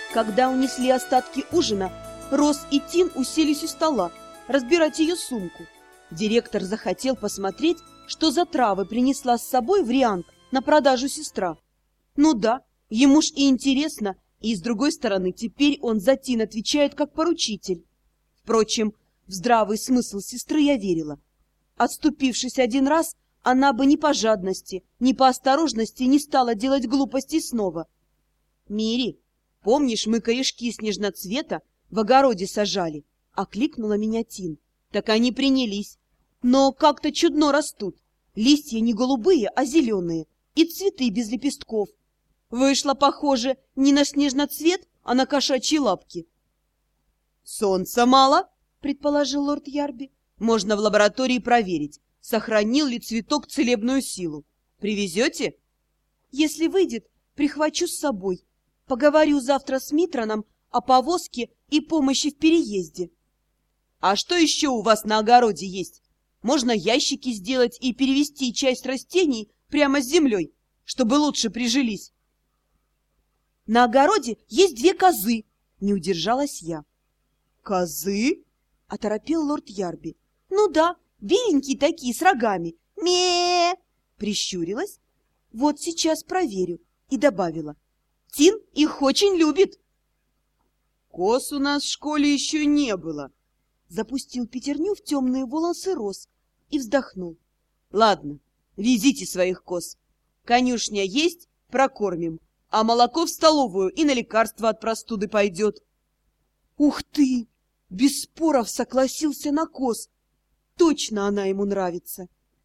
Когда унесли остатки ужина, Рос и Тин уселись у стола разбирать ее сумку. Директор захотел посмотреть, что за травы принесла с собой в Рианг на продажу сестра. Ну да, ему ж и интересно, и с другой стороны, теперь он за Тин отвечает как поручитель. Впрочем, в здравый смысл сестры я верила. Отступившись один раз, она бы ни по жадности, ни по осторожности не стала делать глупостей снова. «Мири, помнишь, мы корешки снежноцвета в огороде сажали?» — окликнула меня Тин. «Так они принялись. Но как-то чудно растут. Листья не голубые, а зеленые, и цветы без лепестков. Вышло, похоже, не на снежноцвет, а на кошачьи лапки». «Солнца мало?» — предположил лорд Ярби. «Можно в лаборатории проверить, сохранил ли цветок целебную силу. Привезете?» «Если выйдет, прихвачу с собой. Поговорю завтра с Митроном о повозке и помощи в переезде». «А что еще у вас на огороде есть? Можно ящики сделать и перевезти часть растений прямо с землей, чтобы лучше прижились». «На огороде есть 2 козы», — не удержалась я. «Козы?» — оторопел лорд Ярби. «Ну да, беленькие такие, с рогами. Ме!» — прищурилась. «Вот сейчас проверю», и добавила. «Тин их очень любит». «Коз у нас в школе еще не было», — запустил пятерню в темные волосы Рос и вздохнул. «Ладно, везите своих коз. Конюшня есть, прокормим, а молоко в столовую и на лекарства от простуды пойдет». «Ух ты!» — без споров согласился на коз. Точно она ему нравится.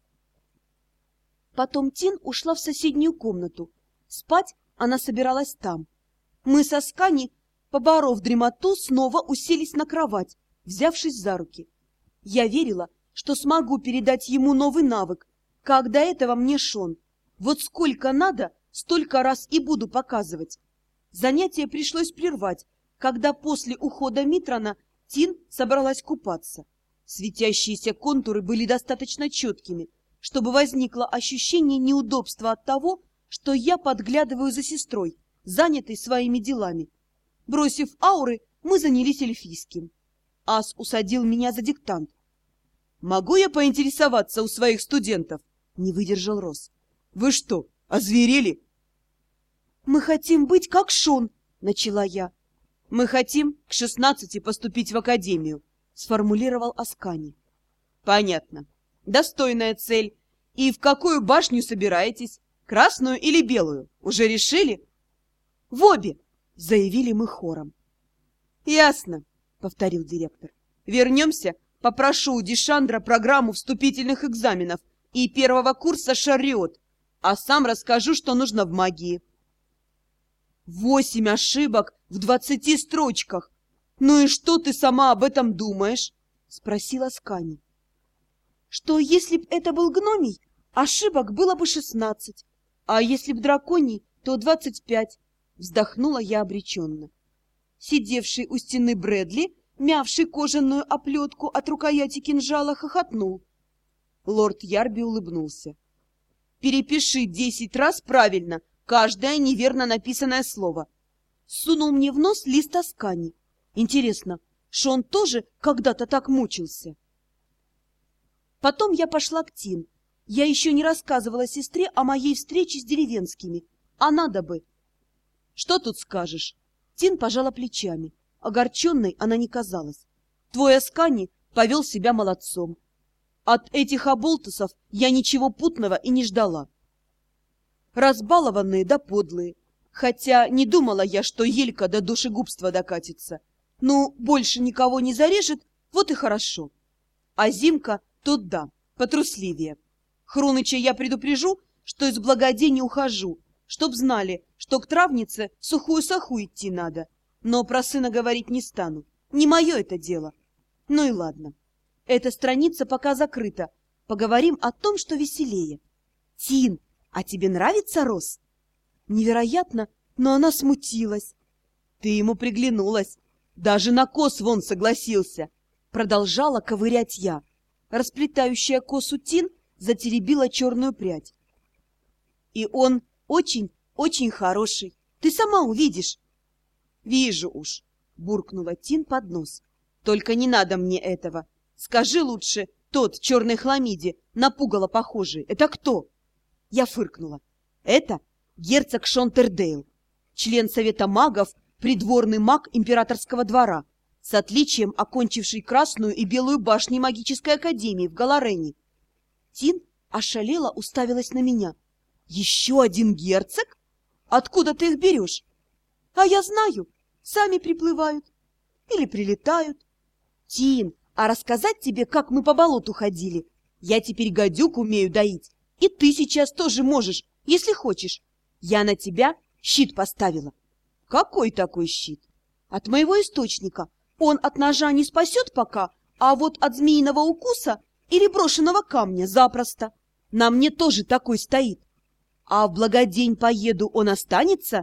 Потом Тин ушла в соседнюю комнату. Спать она собиралась там. Мы со Скани, поборов дремоту, снова уселись на кровать, взявшись за руки. Я верила, что смогу передать ему новый навык, как до этого мне Шон. Вот сколько надо, столько раз и буду показывать. Занятие пришлось прервать, когда после ухода Митрона Тин собралась купаться. Светящиеся контуры были достаточно четкими, чтобы возникло ощущение неудобства от того, что я подглядываю за сестрой, занятой своими делами. Бросив ауры, мы занялись эльфийским. Ас усадил меня за диктант. «Могу я поинтересоваться у своих студентов?» — не выдержал Рос. «Вы что, озверели?» «Мы хотим быть как Шон», — начала я. «Мы хотим к 16 поступить в академию», — сформулировал Аскани. «Понятно. Достойная цель. И в какую башню собираетесь? Красную или белую? Уже решили?» «В обе», — заявили мы хором. «Ясно», — повторил директор. «Вернемся, попрошу у Дишандра программу вступительных экзаменов и первого курса Шарриот, а сам расскажу, что нужно в магии». 8 ошибок в 20 строчках. Ну и что ты сама об этом думаешь? Спросила Скани. Что если б это был гномий, ошибок было бы 16, а если б драконий, то 25. Вздохнула я обреченно. Сидевший у стены Брэдли, мявший кожаную оплетку от рукояти кинжала, хохотнул. Лорд Ярби улыбнулся. «Перепиши 10 раз правильно каждое неверно написанное слово». Сунул мне в нос лист Аскани. Интересно, Шон тоже когда-то так мучился? Потом я пошла к Тин. Я еще не рассказывала сестре о моей встрече с деревенскими, а надо бы. «Что тут скажешь?» Тин пожала плечами. Огорченной она не казалась. «Твой Аскани повел себя молодцом. От этих оболтусов я ничего путного и не ждала. Разбалованные да подлые. Хотя не думала я, что Елька до душегубства докатится. Ну, больше никого не зарежет, вот и хорошо. А Зимка тут да, потрусливее. Хруныча я предупрежу, что из благодени ухожу, чтоб знали, что к травнице в сухую саху идти надо. Но про сына говорить не стану. Не мое это дело. Ну и ладно. Эта страница пока закрыта. Поговорим о том, что веселее. Тин, а тебе нравится Рос? Невероятно, но она смутилась. Ты ему приглянулась. Даже на кос вон согласился. Продолжала ковырять я. Расплетающая косу Тин затеребила черную прядь. И он очень-очень хороший. Ты сама увидишь. Вижу уж, буркнула Тин под нос. Только не надо мне этого. Скажи лучше, тот в черной хламиде, на пугало похожий, это кто? Я фыркнула. Это герцог Шонтердейл, член Совета магов, придворный маг императорского двора, с отличием окончивший Красную и Белую башни магической академии в Галарене. Тин ошалела уставилась на меня. Еще один герцог? Откуда ты их берешь? А я знаю, сами приплывают или прилетают. Тин, а рассказать тебе, как мы по болоту ходили? Я теперь гадюк умею доить, и ты сейчас тоже можешь, если хочешь. Я на тебя щит поставила. Какой такой щит? От моего источника. Он от ножа не спасет пока, а вот от змеиного укуса или брошенного камня запросто. На мне тоже такой стоит. А в благодень поеду он останется?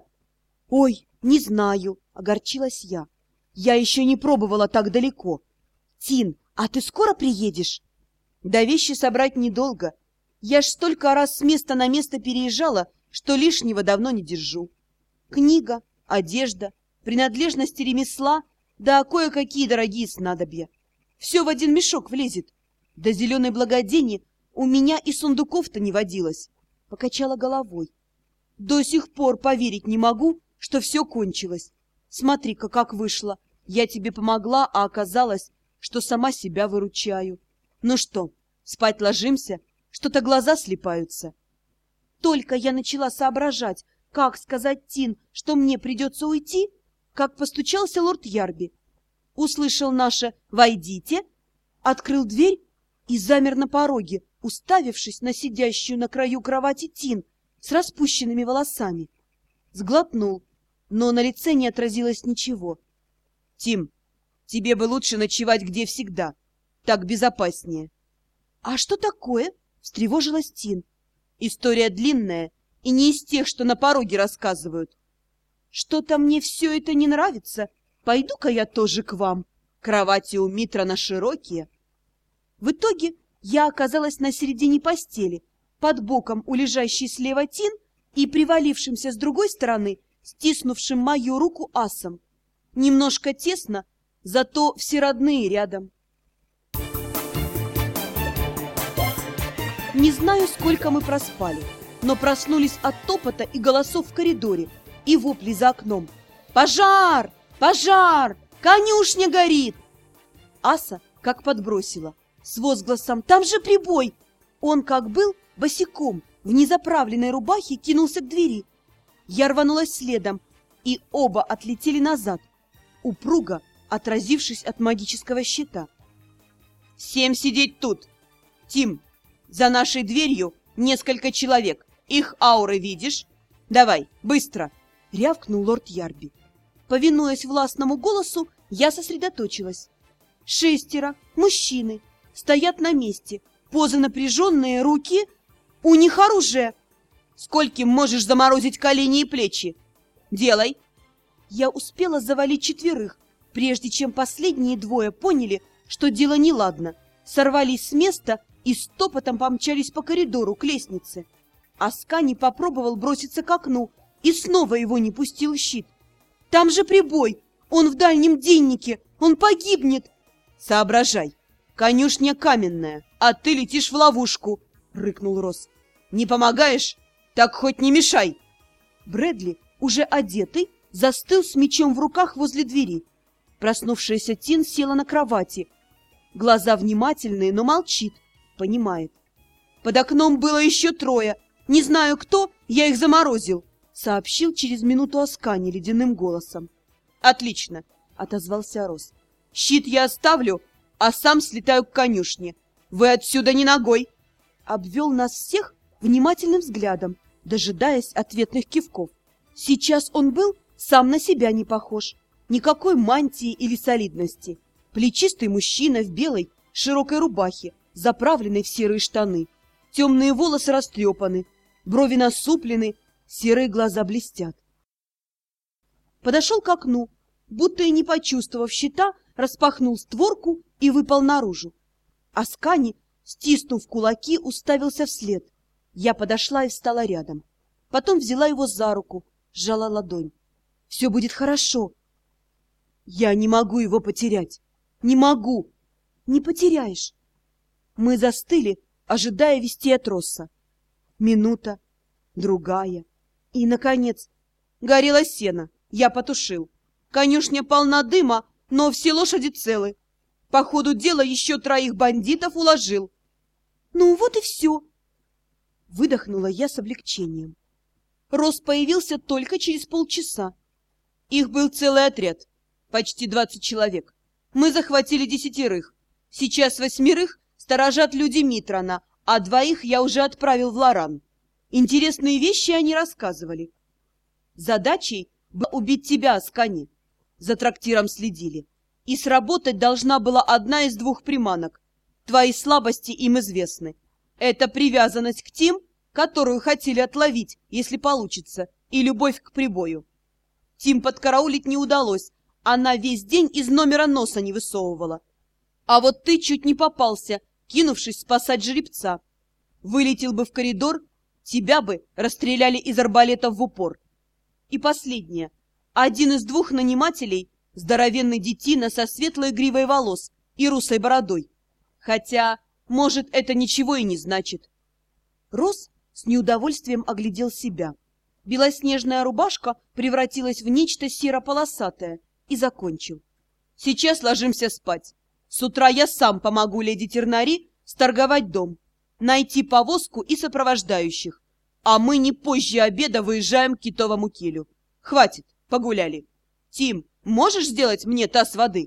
Ой, не знаю, огорчилась я. Я еще не пробовала так далеко. Тин, а ты скоро приедешь? Да вещи собрать недолго. Я ж столько раз с места на место переезжала, что лишнего давно не держу. Книга, одежда, принадлежности ремесла, да кое-какие дорогие снадобья. Все в один мешок влезет. До зеленой благодени у меня и сундуков-то не водилось. Покачала головой. До сих пор поверить не могу, что все кончилось. Смотри-ка, как вышло. Я тебе помогла, а оказалось, что сама себя выручаю. Ну что, спать ложимся? Что-то глаза слипаются. Только я начала соображать, как сказать Тин, что мне придется уйти, как постучался лорд Ярби. Услышал наше «Войдите», открыл дверь и замер на пороге, уставившись на сидящую на краю кровати Тин с распущенными волосами. Сглотнул, но на лице не отразилось ничего. — Тим, тебе бы лучше ночевать где всегда. Так безопаснее. — А что такое? — встревожилась Тин. — История длинная и не из тех, что на пороге рассказывают. — Что-то мне все это не нравится. Пойду-ка я тоже к вам. Кровати у Митрана широкие. В итоге я оказалась на середине постели, под боком у лежащей слева Тин и привалившимся с другой стороны, стиснувшим мою руку асом. Немножко тесно, зато все родные рядом. Не знаю, сколько мы проспали, но проснулись от топота и голосов в коридоре и вопли за окном. «Пожар! Пожар! Конюшня горит!» Аса как подбросила, с возгласом «Там же прибой!» Он, как был, босиком, в незаправленной рубахе кинулся к двери. Я рванулась следом, и оба отлетели назад, упруго отразившись от магического щита. «Всем сидеть тут! Тим, за нашей дверью несколько человек. Их ауры видишь? Давай, быстро!» — рявкнул лорд Ярби. Повинуясь властному голосу, я сосредоточилась. 6 мужчины стоят на месте, позы напряженные, руки... У них оружие! Скольким можешь заморозить колени и плечи? Делай! Я успела завалить 4, прежде чем последние 2 поняли, что дело неладно, сорвались с места и стопотом помчались по коридору к лестнице. Аскани попробовал броситься к окну и снова его не пустил щит. «Там же прибой! Он в дальнем деннике! Он погибнет!» «Соображай! Конюшня каменная, а ты летишь в ловушку!» — рыкнул Росс. «Не помогаешь? Так хоть не мешай!» Брэдли, уже одетый, застыл с мечом в руках возле двери. Проснувшаяся Тин села на кровати. Глаза внимательные, но молчит, понимает. «Под окном было еще 3. Не знаю кто, я их заморозил», — сообщил через минуту Аскани ледяным голосом. «Отлично», — отозвался Росс. «Щит я оставлю, а сам слетаю к конюшне. Вы отсюда не ногой!» Обвел нас всех внимательным взглядом, дожидаясь ответных кивков. Сейчас он был сам на себя не похож. Никакой мантии или солидности. Плечистый мужчина в белой широкой рубахе, заправленной в серые штаны. Темные волосы растрепаны, брови насуплены, серые глаза блестят. Подошел к окну, будто и не почувствовав щита, распахнул створку и выпал наружу. Аскани, стиснув кулаки, уставился вслед. Я подошла и встала рядом. Потом взяла его за руку, сжала ладонь. «Все будет хорошо. Я не могу его потерять. Не могу. Не потеряешь. Мы застыли, ожидая вести от Росса. Минута, другая. И, наконец, горело сено. Я потушил. Конюшня полна дыма, но все лошади целы. По ходу дела еще 3 бандитов уложил. Ну вот и все. Выдохнула я с облегчением. Росс появился только через полчаса. Их был целый отряд, почти 20 человек. Мы захватили 10. Сейчас 8 сторожат люди Митрана, а 2 я уже отправил в Лоран. Интересные вещи они рассказывали. Задачей было убить тебя, Аскани. За трактиром следили. И сработать должна была одна из 2 приманок. Твои слабости им известны. Это привязанность к тем, которую хотели отловить, если получится, и любовь к прибою. Тим подкараулить не удалось. Она весь день из номера носа не высовывала. А вот ты чуть не попался, кинувшись спасать жеребца. Вылетел бы в коридор, тебя бы расстреляли из арбалета в упор. И последнее. Один из 2 нанимателей, здоровенный детина со светлой гривой волос и русой бородой. Хотя, может, это ничего и не значит. Росс с неудовольствием оглядел себя. Белоснежная рубашка превратилась в нечто серо-полосатое и закончил. Сейчас ложимся спать. С утра я сам помогу леди Тернари сторговать дом, найти повозку и сопровождающих, а мы не позже обеда выезжаем к китовому килю. Хватит, погуляли. Тим, можешь сделать мне таз воды?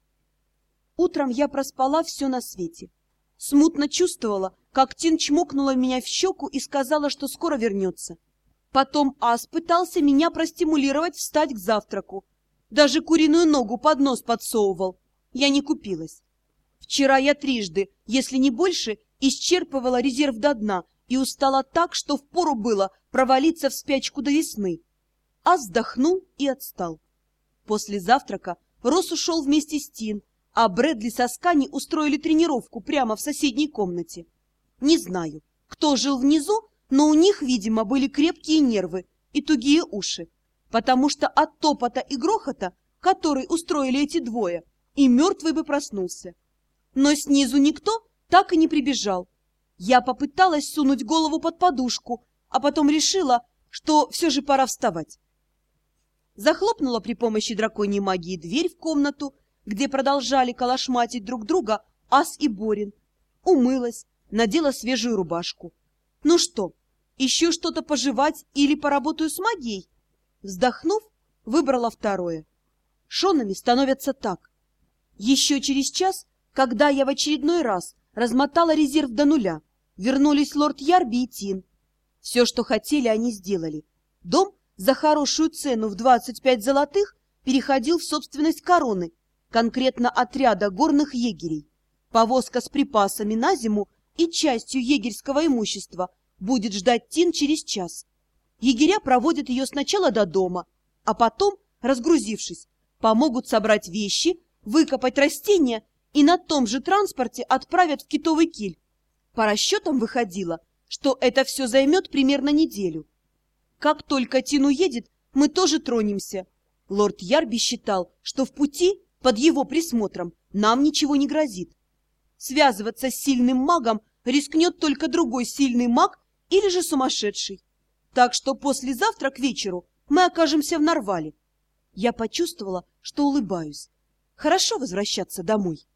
Утром я проспала все на свете. Смутно чувствовала, как Тин чмокнула меня в щеку и сказала, что скоро вернется. Потом Ас пытался меня простимулировать встать к завтраку. Даже куриную ногу под нос подсовывал. Я не купилась. Вчера я 3, если не больше, исчерпывала резерв до дна и устала так, что впору было провалиться в спячку до весны. Ас вздохнул и отстал. После завтрака Росс ушел вместе с Тин, а Брэдли со Скани устроили тренировку прямо в соседней комнате. Не знаю, кто жил внизу, но у них, видимо, были крепкие нервы и тугие уши, потому что от топота и грохота, который устроили эти 2, и мертвый бы проснулся. Но снизу никто так и не прибежал. Я попыталась сунуть голову под подушку, а потом решила, что все же пора вставать. Захлопнула при помощи драконьей магии дверь в комнату, где продолжали калашматить друг друга Ас и Борин. Умылась, надела свежую рубашку. Ну что, ищу что-то пожевать или поработаю с магией? Вздохнув, выбрала 2. Шонами становятся так. Еще через час, когда я в очередной раз размотала резерв до 0, вернулись лорд Ярби и Тин. Все, что хотели, они сделали. Дом за хорошую цену в 25 золотых переходил в собственность короны, конкретно отряда горных егерей. Повозка с припасами на зиму и частью егерского имущества будет ждать Тин через час. Егеря проводят ее сначала до дома, а потом, разгрузившись, помогут собрать вещи, выкопать растения и на том же транспорте отправят в китовый киль. По расчетам выходило, что это все займет примерно неделю. Как только Тин уедет, мы тоже тронемся. Лорд Ярби считал, что в пути, под его присмотром, нам ничего не грозит. Связываться с сильным магом рискнет только другой сильный маг или же сумасшедший. Так что послезавтра к вечеру мы окажемся в Нарвале. Я почувствовала, что улыбаюсь. Хорошо возвращаться домой.